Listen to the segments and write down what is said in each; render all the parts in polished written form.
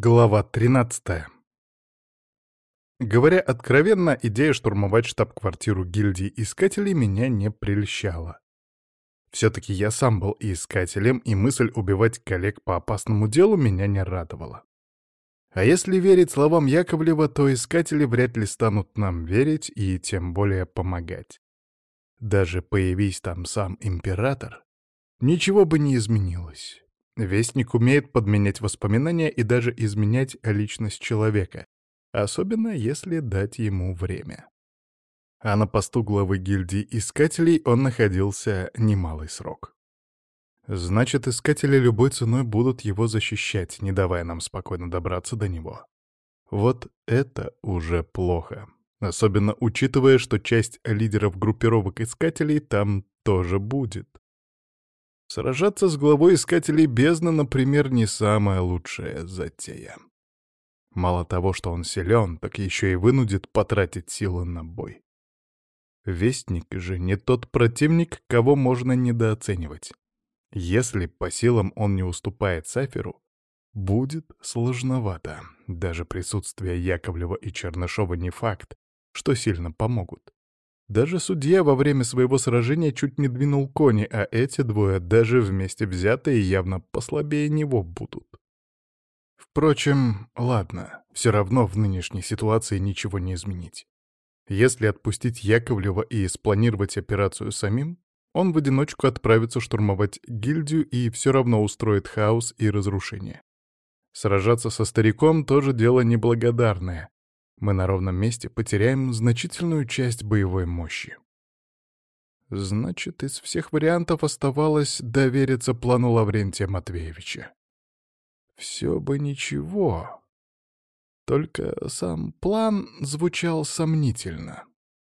Глава 13. Говоря откровенно, идея штурмовать штаб-квартиру гильдии искателей меня не прельщала. Все-таки я сам был и искателем, и мысль убивать коллег по опасному делу меня не радовала. А если верить словам Яковлева, то искатели вряд ли станут нам верить и тем более помогать. Даже появись там сам император, ничего бы не изменилось. Вестник умеет подменять воспоминания и даже изменять личность человека, особенно если дать ему время. А на посту главы гильдии искателей он находился немалый срок. Значит, искатели любой ценой будут его защищать, не давая нам спокойно добраться до него. Вот это уже плохо. Особенно учитывая, что часть лидеров группировок искателей там тоже будет. Сражаться с главой искателей бездны, например, не самая лучшая затея. Мало того, что он силен, так еще и вынудит потратить силы на бой. Вестник же не тот противник, кого можно недооценивать. Если по силам он не уступает Саферу, будет сложновато. Даже присутствие Яковлева и Чернышова не факт, что сильно помогут. Даже судья во время своего сражения чуть не двинул кони, а эти двое, даже вместе взятые, явно послабее него будут. Впрочем, ладно, все равно в нынешней ситуации ничего не изменить. Если отпустить Яковлева и спланировать операцию самим, он в одиночку отправится штурмовать гильдию и все равно устроит хаос и разрушение. Сражаться со стариком тоже дело неблагодарное. Мы на ровном месте потеряем значительную часть боевой мощи. Значит, из всех вариантов оставалось довериться плану Лаврентия Матвеевича. Все бы ничего. Только сам план звучал сомнительно.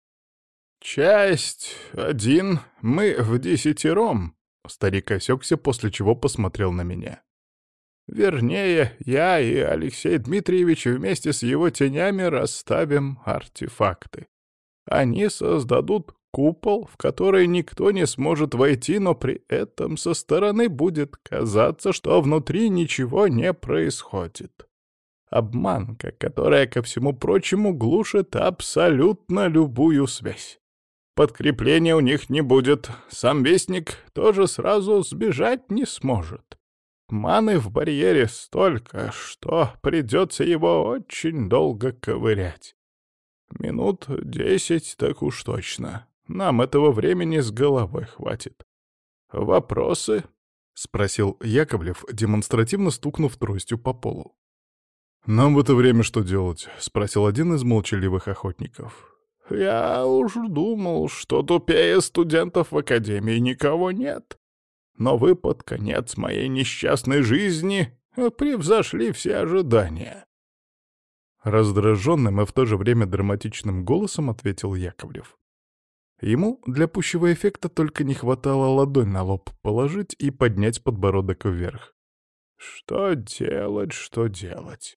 «Часть 1. Мы в 10. Старик осекся, после чего посмотрел на меня. Вернее, я и Алексей Дмитриевич вместе с его тенями расставим артефакты. Они создадут купол, в который никто не сможет войти, но при этом со стороны будет казаться, что внутри ничего не происходит. Обманка, которая, ко всему прочему, глушит абсолютно любую связь. Подкрепления у них не будет, сам Вестник тоже сразу сбежать не сможет. Маны в барьере столько, что придется его очень долго ковырять. Минут 10 так уж точно. Нам этого времени с головой хватит. «Вопросы?» — спросил Яковлев, демонстративно стукнув тростью по полу. «Нам в это время что делать?» — спросил один из молчаливых охотников. «Я уж думал, что тупее студентов в академии никого нет. Но вы под конец моей несчастной жизни превзошли все ожидания». Раздраженным и в то же время драматичным голосом ответил Яковлев. Ему для пущего эффекта только не хватало ладонь на лоб положить и поднять подбородок вверх. «Что делать, что делать?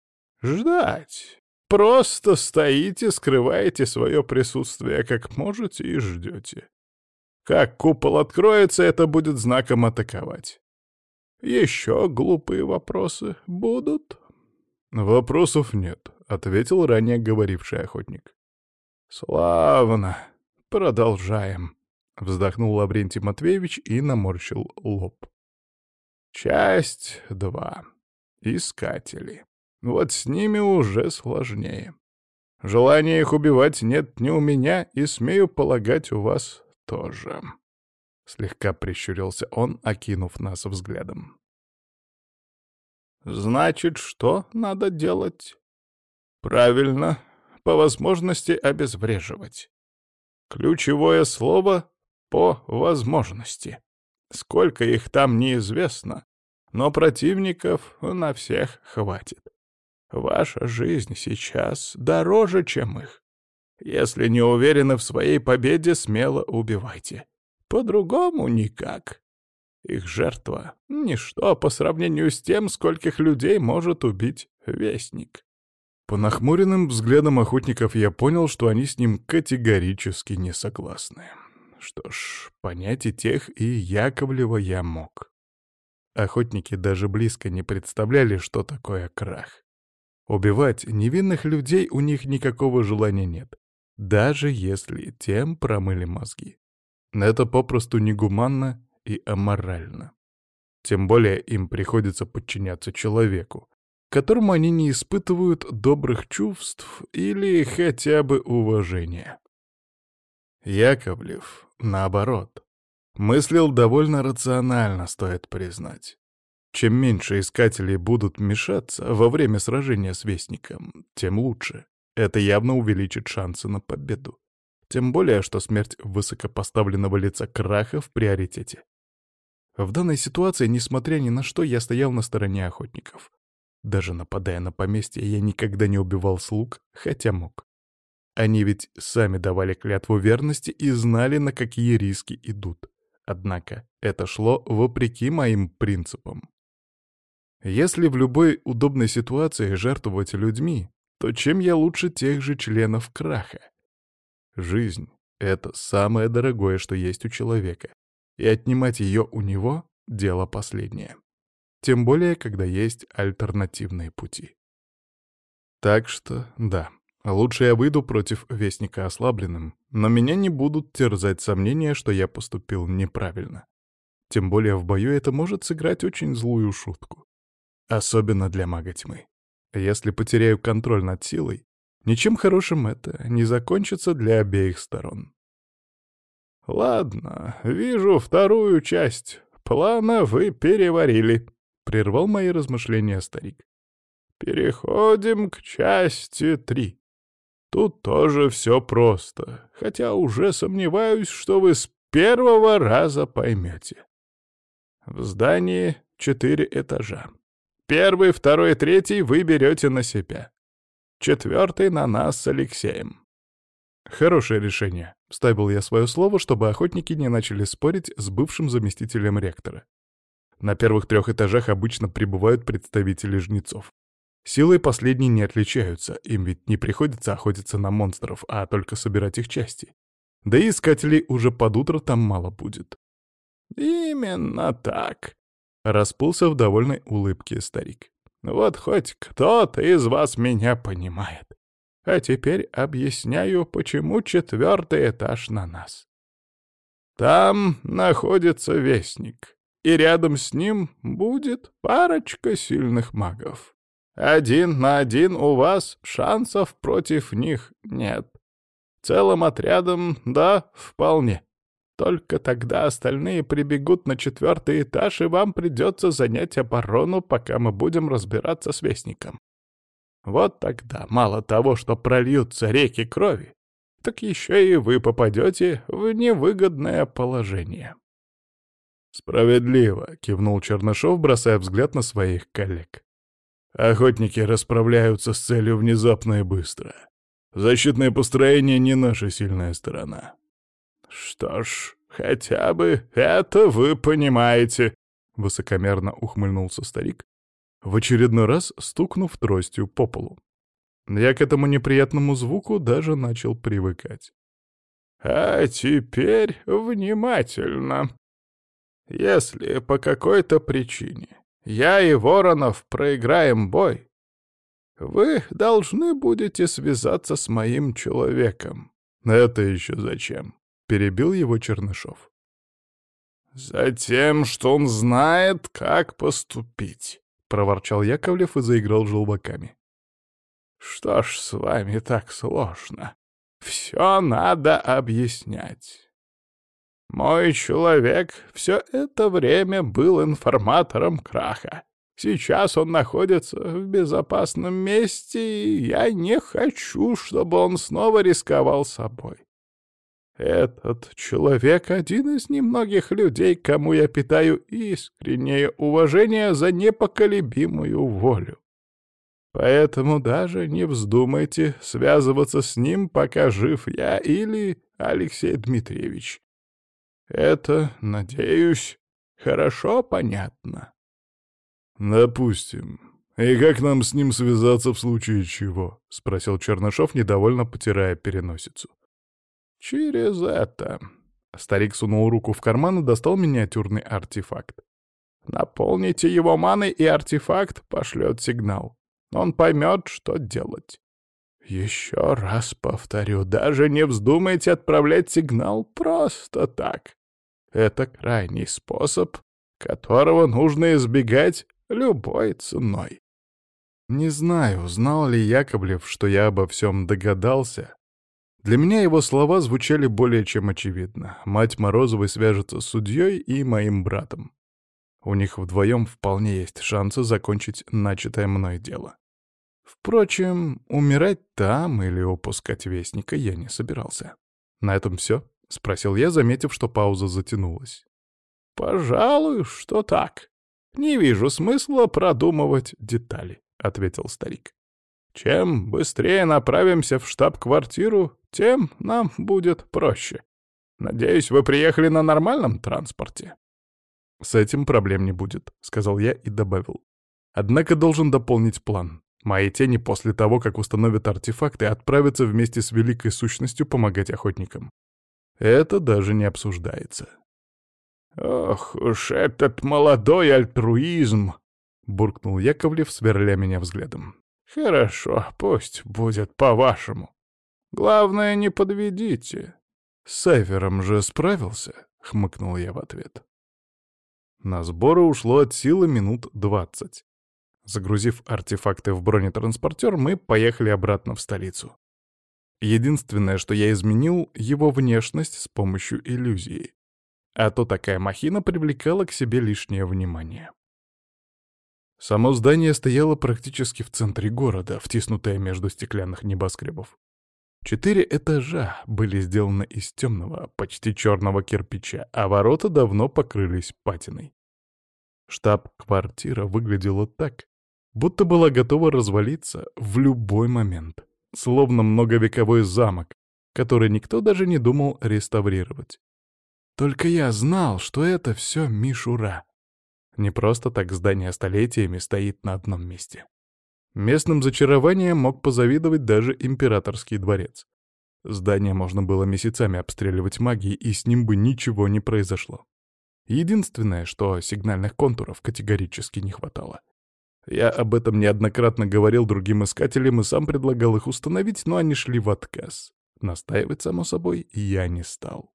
Ждать. Просто стоите, скрываете свое присутствие как можете и ждете. Как купол откроется, это будет знаком атаковать. Еще глупые вопросы будут?» «Вопросов нет», — ответил ранее говоривший охотник. «Славно. Продолжаем», — вздохнул Лаврентий Матвеевич и наморщил лоб. «Часть 2. Искатели. Вот с ними уже сложнее. Желания их убивать нет ни у меня, и, смею полагать, у вас тоже». Слегка прищурился он, окинув нас взглядом. «Значит, что надо делать?» «Правильно, по возможности обезвреживать. Ключевое слово «по возможности». Сколько их там неизвестно, но противников на всех хватит. Ваша жизнь сейчас дороже, чем их. Если не уверены в своей победе, смело убивайте. По-другому никак. Их жертва — ничто по сравнению с тем, скольких людей может убить Вестник». По нахмуренным взглядам охотников я понял, что они с ним категорически не согласны. Что ж, понять и тех, и Яковлева я мог. Охотники даже близко не представляли, что такое крах. Убивать невинных людей у них никакого желания нет, даже если тем промыли мозги. Это попросту негуманно и аморально. Тем более им приходится подчиняться человеку, которому они не испытывают добрых чувств или хотя бы уважения. Яковлев, наоборот, мыслил довольно рационально, стоит признать. Чем меньше искателей будут мешаться во время сражения с Вестником, тем лучше. Это явно увеличит шансы на победу. Тем более, что смерть высокопоставленного лица Краха в приоритете. В данной ситуации, несмотря ни на что, я стоял на стороне охотников. Даже нападая на поместье, я никогда не убивал слуг, хотя мог. Они ведь сами давали клятву верности и знали, на какие риски идут. Однако это шло вопреки моим принципам. Если в любой удобной ситуации жертвовать людьми, то чем я лучше тех же членов Краха? Жизнь — это самое дорогое, что есть у человека, и отнимать ее у него — дело последнее. Тем более, когда есть альтернативные пути. Так что, да, лучше я выйду против Вестника ослабленным, но меня не будут терзать сомнения, что я поступил неправильно. Тем более в бою это может сыграть очень злую шутку. Особенно для мага тьмы. Если потеряю контроль над силой, ничем хорошим это не закончится для обеих сторон. «Ладно, вижу вторую часть. Плана вы переварили», — прервал мои размышления старик. «Переходим к части 3. Тут тоже все просто, хотя уже сомневаюсь, что вы с первого раза поймете. В здании 4 этажа. Первый, второй, третий вы берете на себя. Четвертый на нас с Алексеем». «Хорошее решение», — вставил я свое слово, чтобы охотники не начали спорить с бывшим заместителем ректора. На первых 3 этажах обычно прибывают представители жнецов. Силой последние не отличаются, им ведь не приходится охотиться на монстров, а только собирать их части. Да и искателей уже под утро там мало будет. «Именно так», — расплылся в довольной улыбке старик. «Вот хоть кто-то из вас меня понимает. А теперь объясняю, почему 4-й этаж на нас. Там находится Вестник, и рядом с ним будет парочка сильных магов. 1 на 1 у вас шансов против них нет. Целым отрядом, да, вполне. Только тогда остальные прибегут на 4-й этаж, и вам придется занять оборону, пока мы будем разбираться с Вестником. Вот тогда мало того, что прольются реки крови, так еще и вы попадете в невыгодное положение». «Справедливо», — кивнул Чернышов, бросая взгляд на своих коллег. «Охотники расправляются с целью внезапно и быстро. Защитное построение не наша сильная сторона». «Что ж, хотя бы это вы понимаете», — высокомерно ухмыльнулся старик, в очередной раз стукнув тростью по полу. Я к этому неприятному звуку даже начал привыкать. «А теперь внимательно. Если по какой-то причине я и Воронов проиграем бой, вы должны будете связаться с моим человеком». «Это еще зачем?» — перебил его Чернышов. «Затем, что он знает, как поступить», — проворчал Яковлев и заиграл желваками. «Что ж с вами так сложно? Все надо объяснять. Мой человек все это время был информатором Краха. Сейчас он находится в безопасном месте, и я не хочу, чтобы он снова рисковал собой. Этот человек — один из немногих людей, кому я питаю искреннее уважение за непоколебимую волю. Поэтому даже не вздумайте связываться с ним, пока жив я или Алексей Дмитриевич. Это, надеюсь, хорошо понятно». «Допустим. И как нам с ним связаться в случае чего?» — спросил Чернышов, недовольно потирая переносицу. «Через это». Старик сунул руку в карман и достал миниатюрный артефакт. Наполните его маной, и артефакт пошлет сигнал. Он поймет, что делать. Еще раз повторю, даже не вздумайте отправлять сигнал просто так. Это крайний способ, которого нужно избегать любой ценой. Не знаю, знал ли Яковлев, что я обо всем догадался. Для меня его слова звучали более чем очевидно. Мать Морозовой свяжется с судьей и моим братом. У них вдвоем вполне есть шансы закончить начатое мной дело. Впрочем, умирать там или упускать Вестника я не собирался. «На этом все?» — спросил я, заметив, что пауза затянулась. «Пожалуй, что так. Не вижу смысла продумывать детали», — ответил старик. «Чем быстрее направимся в штаб-квартиру, тем нам будет проще. Надеюсь, вы приехали на нормальном транспорте?» «С этим проблем не будет», — сказал я и добавил. «Однако должен дополнить план. Мои тени после того, как установят артефакты, отправятся вместе с Великой Сущностью помогать охотникам. Это даже не обсуждается». «Ох уж этот молодой альтруизм!» — буркнул Яковлев, сверля меня взглядом. «Хорошо, пусть будет по-вашему. Главное, не подведите». «С Сайфером же справился?» — хмыкнул я в ответ. На сборы ушло от силы минут 20. Загрузив артефакты в бронетранспортер, мы поехали обратно в столицу. Единственное, что я изменил, — его внешность с помощью иллюзии. А то такая махина привлекала к себе лишнее внимание. Само здание стояло практически в центре города, втиснутое между стеклянных небоскребов. 4 этажа были сделаны из темного, почти черного кирпича, а ворота давно покрылись патиной. Штаб-квартира выглядела так, будто была готова развалиться в любой момент, словно многовековой замок, который никто даже не думал реставрировать. Только я знал, что это все мишура. Не просто так здание столетиями стоит на одном месте. Местным зачарованием мог позавидовать даже императорский дворец. Здание можно было месяцами обстреливать магией, и с ним бы ничего не произошло. Единственное, что сигнальных контуров категорически не хватало. Я об этом неоднократно говорил другим искателям и сам предлагал их установить, но они шли в отказ. Настаивать, само собой, я не стал.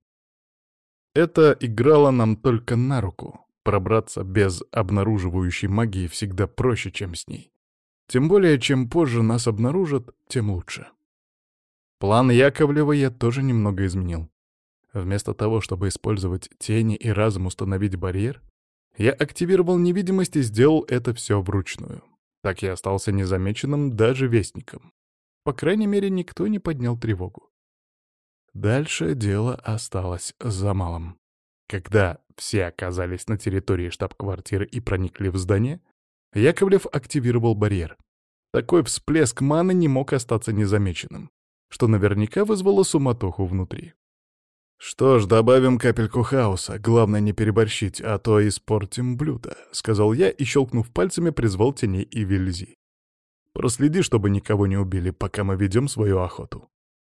Это играло нам только на руку. Пробраться без обнаруживающей магии всегда проще, чем с ней. Тем более, чем позже нас обнаружат, тем лучше. План Яковлева я тоже немного изменил. Вместо того, чтобы использовать тени и разом установить барьер, я активировал невидимость и сделал это все вручную. Так я остался незамеченным даже Вестником. По крайней мере, никто не поднял тревогу. Дальше дело осталось за малым. Когда все оказались на территории штаб-квартиры и проникли в здание, Яковлев активировал барьер. Такой всплеск маны не мог остаться незамеченным, что наверняка вызвало суматоху внутри. «Что ж, добавим капельку хаоса, главное не переборщить, а то испортим блюдо», — сказал я и, щелкнув пальцами, призвал теней и Вельзи. «Проследи, чтобы никого не убили, пока мы ведем свою охоту».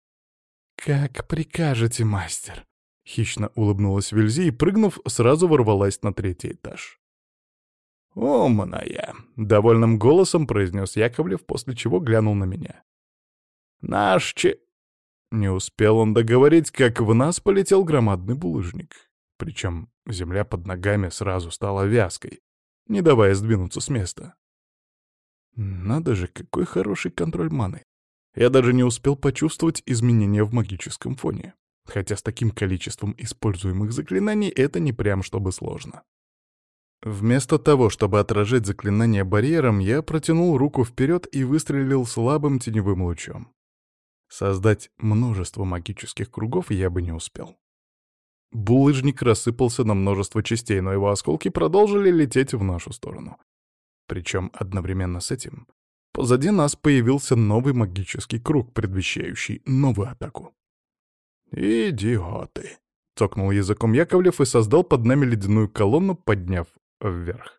«Как прикажете, мастер», — хищно улыбнулась Вельзи и, прыгнув, сразу ворвалась на 3-й этаж. «Умная», — довольным голосом произнес Яковлев, после чего глянул на меня. «Наш Не успел он договорить, как в нас полетел громадный булыжник. Причем земля под ногами сразу стала вязкой, не давая сдвинуться с места. Надо же, какой хороший контроль маны. Я даже не успел почувствовать изменения в магическом фоне. Хотя с таким количеством используемых заклинаний это не прям чтобы сложно. Вместо того, чтобы отражать заклинание барьером, я протянул руку вперед и выстрелил слабым теневым лучом. Создать множество магических кругов я бы не успел. Булыжник рассыпался на множество частей, но его осколки продолжили лететь в нашу сторону. Причем одновременно с этим позади нас появился новый магический круг, предвещающий новую атаку. «Идиоты!» — цокнул языком Яковлев и создал под нами ледяную колонну, подняв вверх.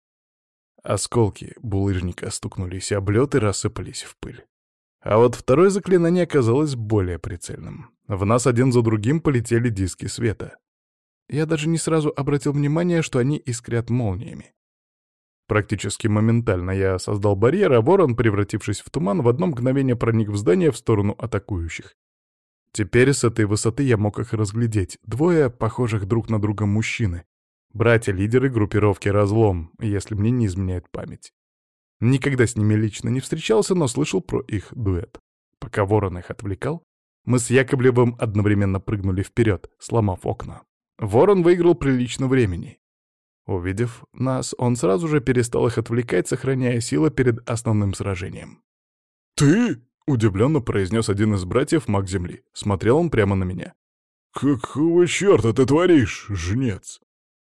Осколки булыжника стукнулись об лед и рассыпались в пыль. А вот второе заклинание оказалось более прицельным. В нас один за другим полетели диски света. Я даже не сразу обратил внимание, что они искрят молниями. Практически моментально я создал барьер, а ворон, превратившись в туман, в одно мгновение проник в здание в сторону атакующих. Теперь с этой высоты я мог их разглядеть. Двое похожих друг на друга мужчины. Братья-лидеры группировки «Разлом», если мне не изменяет память. Никогда с ними лично не встречался, но слышал про их дуэт. Пока ворон их отвлекал, мы с Яковлевым одновременно прыгнули вперед, сломав окна. Ворон выиграл прилично времени. Увидев нас, он сразу же перестал их отвлекать, сохраняя силы перед основным сражением. «Ты?» — удивленно произнес один из братьев, маг Земли. Смотрел он прямо на меня. «Какого черта ты творишь, жнец?»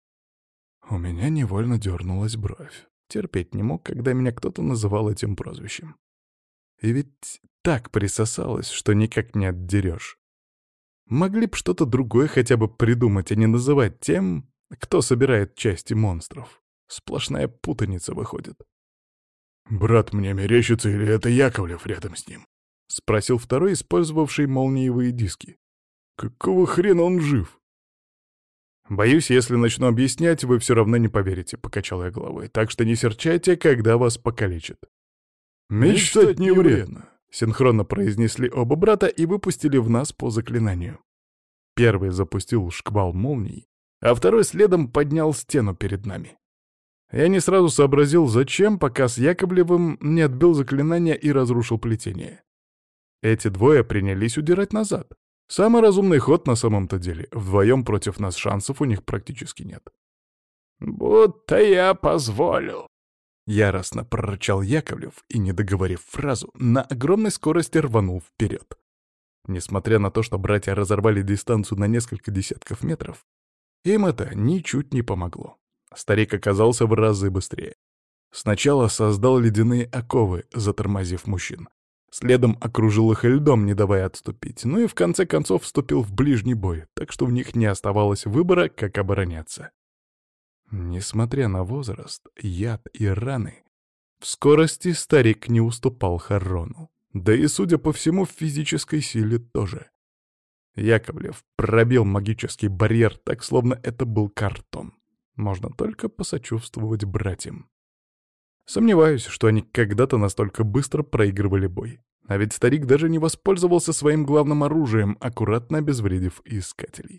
У меня невольно дернулась бровь. Терпеть не мог, когда меня кто-то называл этим прозвищем. И ведь так присосалось, что никак не отдерешь. Могли б что-то другое хотя бы придумать, а не называть тем, кто собирает части монстров. Сплошная путаница выходит. «Брат мне мерещится, или это Яковлев рядом с ним?» — спросил второй, использовавший молниевые диски. «Какого хрена он жив?» «Боюсь, если начну объяснять, вы все равно не поверите», — покачал я головой. «Так что не серчайте, когда вас покалечат». «Мечтать не вредно», — синхронно произнесли оба брата и выпустили в нас по заклинанию. Первый запустил шквал молний, а второй следом поднял стену перед нами. Я не сразу сообразил, зачем, пока с Яковлевым не отбил заклинание и разрушил плетение. Эти двое принялись удирать назад. Самый разумный ход на самом-то деле. Вдвоем против нас шансов у них практически нет. «Будто я позволю», — яростно прорычал Яковлев и, не договорив фразу, на огромной скорости рванул вперед. Несмотря на то, что братья разорвали дистанцию на несколько десятков метров, им это ничуть не помогло. Старик оказался в разы быстрее. Сначала создал ледяные оковы, затормозив мужчин. Следом окружил их льдом, не давая отступить, ну и в конце концов вступил в ближний бой, так что у них не оставалось выбора, как обороняться. Несмотря на возраст, яд и раны, в скорости старик не уступал Харрону, да и, судя по всему, в физической силе тоже. Яковлев пробил магический барьер так, словно это был картон. Можно только посочувствовать братьям. Сомневаюсь, что они когда-то настолько быстро проигрывали бой. А ведь старик даже не воспользовался своим главным оружием, аккуратно обезвредив искателей.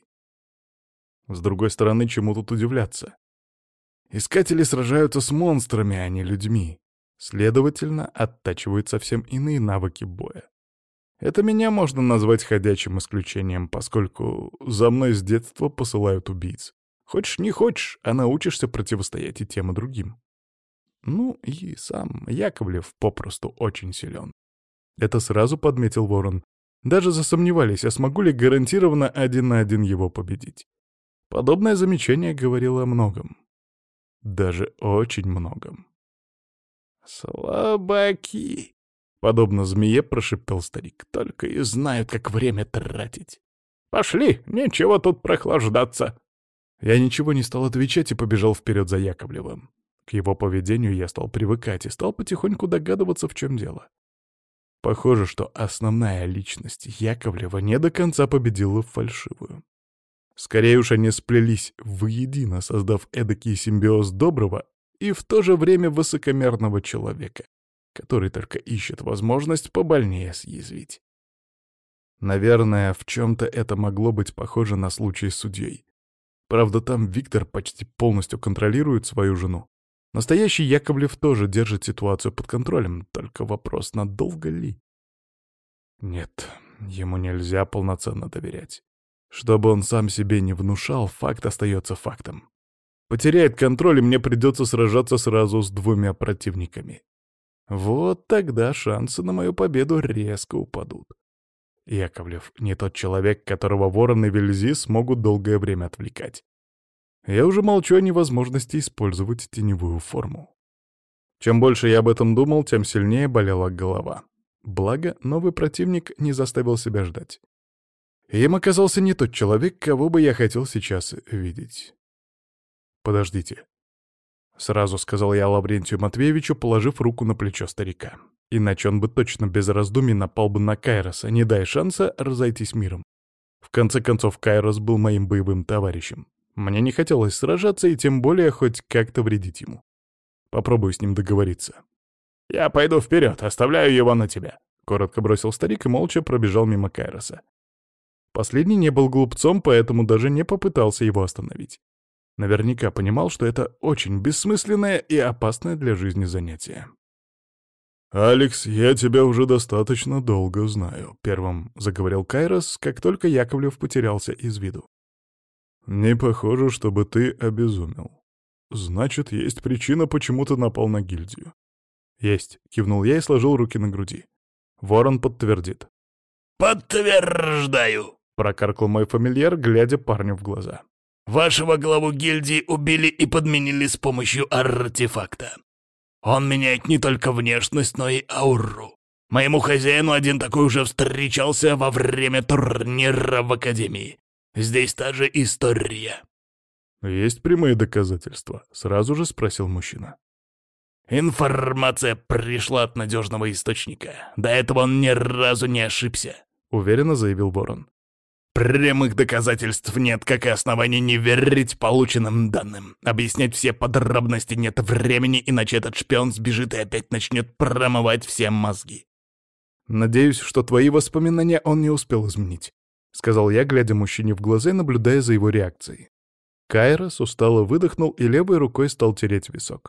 С другой стороны, чему тут удивляться? Искатели сражаются с монстрами, а не людьми. Следовательно, оттачивают совсем иные навыки боя. Это меня можно назвать ходячим исключением, поскольку за мной с детства посылают убийц. Хочешь не хочешь, а научишься противостоять и тем, и другим. Ну и сам Яковлев попросту очень силен. Это сразу подметил Ворон. Даже засомневались, а смогу ли гарантированно один на один его победить. Подобное замечание говорило о многом. Даже очень многом. «Слабаки!» — подобно змее прошептал старик. «Только и знают, как время тратить. «Пошли, нечего тут прохлаждаться!» Я ничего не стал отвечать и побежал вперед за Яковлевым. К его поведению я стал привыкать и стал потихоньку догадываться, в чем дело. Похоже, что основная личность Яковлева не до конца победила фальшивую. Скорее уж они сплелись воедино, создав эдакий симбиоз доброго и в то же время высокомерного человека, который только ищет возможность побольнее съязвить. Наверное, в чем-то это могло быть похоже на случай с судьей. Правда, там Виктор почти полностью контролирует свою жену. Настоящий Яковлев тоже держит ситуацию под контролем, только вопрос, надолго ли? Нет, ему нельзя полноценно доверять. Чтобы он сам себе не внушал, факт остается фактом. Потеряет контроль, и мне придется сражаться сразу с двумя противниками. Вот тогда шансы на мою победу резко упадут. Яковлев не тот человек, которого Ворон и Вельзи смогут долгое время отвлекать. Я уже молчу о невозможности использовать теневую форму. Чем больше я об этом думал, тем сильнее болела голова. Благо, новый противник не заставил себя ждать. Им оказался не тот человек, кого бы я хотел сейчас видеть. «Подождите», — сразу сказал я Лаврентию Матвеевичу, положив руку на плечо старика. Иначе он бы точно без раздумий напал бы на Кайроса, не дай шанса разойтись миром. В конце концов, Кайрос был моим боевым товарищем. Мне не хотелось сражаться и тем более хоть как-то вредить ему. Попробую с ним договориться. «Я пойду вперед, оставляю его на тебя», — коротко бросил старик и молча пробежал мимо Кайроса. Последний не был глупцом, поэтому даже не попытался его остановить. Наверняка понимал, что это очень бессмысленное и опасное для жизни занятие. «Алекс, я тебя уже достаточно долго знаю», — первым заговорил Кайрос, как только Яковлев потерялся из виду. «Не похоже, чтобы ты обезумел. Значит, есть причина, почему ты напал на гильдию». «Есть», — кивнул я и сложил руки на груди. Ворон подтвердит. «Подтверждаю», — прокаркал мой фамильяр, глядя парню в глаза. «Вашего главу гильдии убили и подменили с помощью артефакта. Он меняет не только внешность, но и ауру. Моему хозяину один такой уже встречался во время турнира в Академии. Здесь та же история». «Есть прямые доказательства?» — сразу же спросил мужчина. «Информация пришла от надежного источника. До этого он ни разу не ошибся», — уверенно заявил Ворон. «Прямых доказательств нет, как и оснований не верить полученным данным. Объяснять все подробности нет времени, иначе этот шпион сбежит и опять начнет промывать все мозги». «Надеюсь, что твои воспоминания он не успел изменить», — сказал я, глядя мужчине в глаза и наблюдая за его реакцией. Кайрос устало выдохнул и левой рукой стал тереть висок.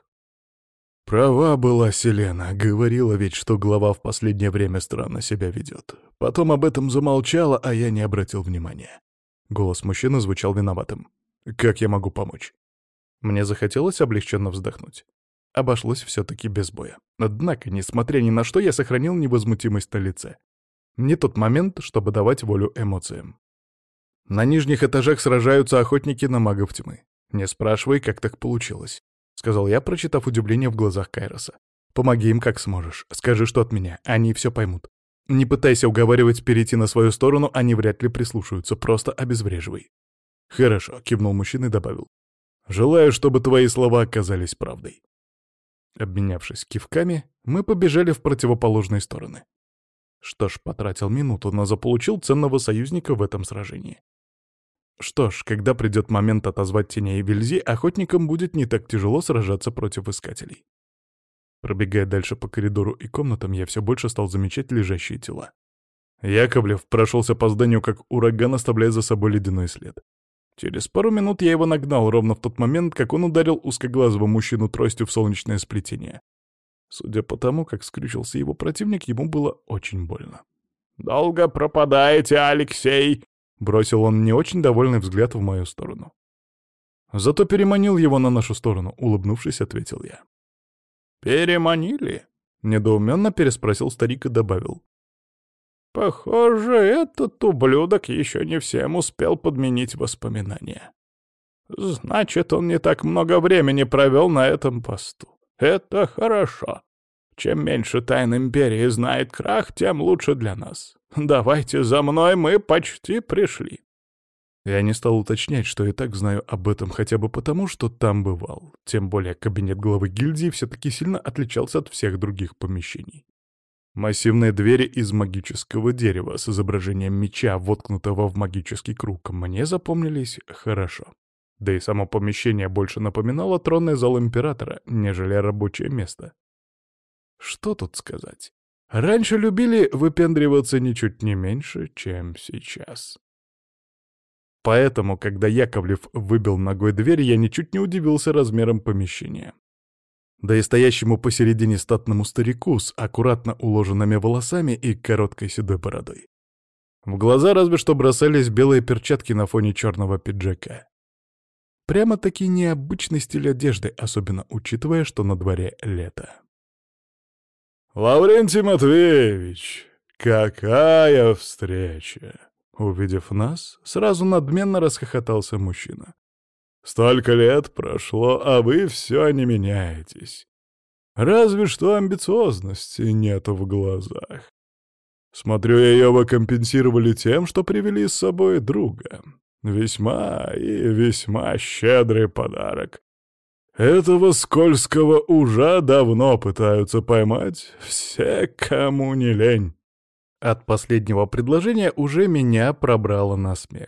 «Права была Селена, говорила ведь, что глава в последнее время странно себя ведет. Потом об этом замолчала, а я не обратил внимания». Голос мужчины звучал виноватым. «Как я могу помочь?» Мне захотелось облегченно вздохнуть. Обошлось все-таки без боя. Однако, несмотря ни на что, я сохранил невозмутимость на лице. Не тот момент, чтобы давать волю эмоциям. На нижних этажах сражаются охотники на магов тьмы. Не спрашивай, как так получилось. — сказал я, прочитав удивление в глазах Кайроса. «Помоги им как сможешь. Скажи, что от меня. Они все поймут. Не пытайся уговаривать перейти на свою сторону, они вряд ли прислушаются. Просто обезвреживай». «Хорошо», — кивнул мужчина и добавил. «Желаю, чтобы твои слова оказались правдой». Обменявшись кивками, мы побежали в противоположные стороны. Что ж, потратил минуту, но заполучил ценного союзника в этом сражении. Что ж, когда придет момент отозвать теней и вельзи, охотникам будет не так тяжело сражаться против искателей. Пробегая дальше по коридору и комнатам, я все больше стал замечать лежащие тела. Яковлев прошелся по зданию как ураган, оставляя за собой ледяной след. Через пару минут я его нагнал ровно в тот момент, как он ударил узкоглазого мужчину тростью в солнечное сплетение. Судя по тому, как скрючился его противник, ему было очень больно. «Долго пропадаете, Алексей!» — бросил он не очень довольный взгляд в мою сторону. «Зато переманил его на нашу сторону», — улыбнувшись, ответил я. «Переманили?» — недоуменно переспросил старик и добавил. «Похоже, этот ублюдок еще не всем успел подменить воспоминания. Значит, он не так много времени провел на этом посту. Это хорошо. Чем меньше тайн Империи знает Крах, тем лучше для нас. Давайте за мной, мы почти пришли». Я не стал уточнять, что и так знаю об этом хотя бы потому, что там бывал. Тем более кабинет главы гильдии все-таки сильно отличался от всех других помещений. Массивные двери из магического дерева с изображением меча, воткнутого в магический круг, мне запомнились хорошо. Да и само помещение больше напоминало тронный зал императора, нежели рабочее место. Что тут сказать? Раньше любили выпендриваться ничуть не меньше, чем сейчас. Поэтому, когда Яковлев выбил ногой дверь, я ничуть не удивился размером помещения. Да и стоящему посередине статному старику с аккуратно уложенными волосами и короткой седой бородой. В глаза разве что бросались белые перчатки на фоне черного пиджака. Прямо-таки необычный стиль одежды, особенно учитывая, что на дворе лето. «Лаврентий Матвеевич, какая встреча!» Увидев нас, сразу надменно расхохотался мужчина. «Столько лет прошло, а вы все не меняетесь. Разве что амбициозности нету в глазах. Смотрю, ее вы компенсировали тем, что привели с собой друга. Весьма и весьма щедрый подарок. Этого скользкого ужа давно пытаются поймать все, кому не лень». От последнего предложения уже меня пробрало на смех.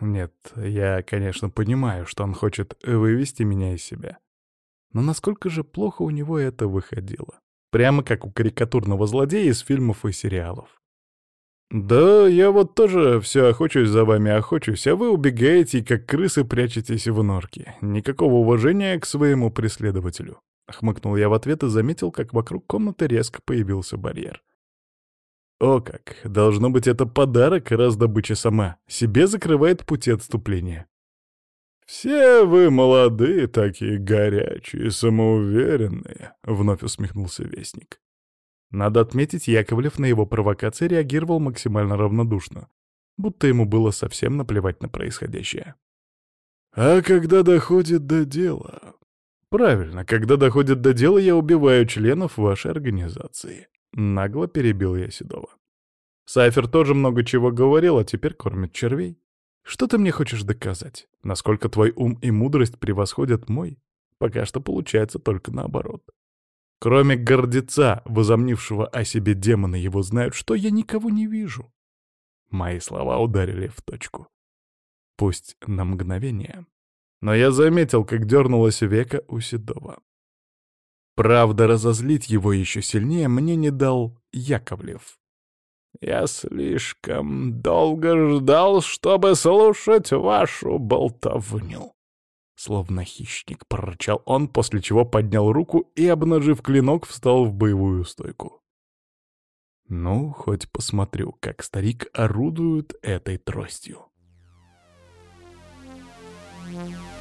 Нет, я, конечно, понимаю, что он хочет вывести меня из себя. Но насколько же плохо у него это выходило. Прямо как у карикатурного злодея из фильмов и сериалов. «Да, я вот тоже все охочусь за вами, охочусь, а вы убегаете и как крысы прячетесь в норке. Никакого уважения к своему преследователю». Хмыкнул я в ответ и заметил, как вокруг комнаты резко появился барьер. О как, должно быть, это подарок, раз добыча сама себе закрывает пути отступления. «Все вы молодые, такие горячие, самоуверенные», — вновь усмехнулся Вестник. Надо отметить, Яковлев на его провокации реагировал максимально равнодушно, будто ему было совсем наплевать на происходящее. «А когда доходит до дела...» «Правильно, когда доходит до дела, я убиваю членов вашей организации», — нагло перебил я Седова. «Сайфер тоже много чего говорил, а теперь кормит червей. Что ты мне хочешь доказать? Насколько твой ум и мудрость превосходят мой? Пока что получается только наоборот. Кроме гордеца, возомнившего о себе демона, его знают, что я никого не вижу». Мои слова ударили в точку. Пусть на мгновение. Но я заметил, как дернулось веко у Седова. Правда, разозлить его еще сильнее мне не дал Яковлев. «Я слишком долго ждал, чтобы слушать вашу болтовню». Словно хищник прорычал он, после чего поднял руку и, обнажив клинок, встал в боевую стойку. Ну, хоть посмотрю, как старик орудует этой тростью.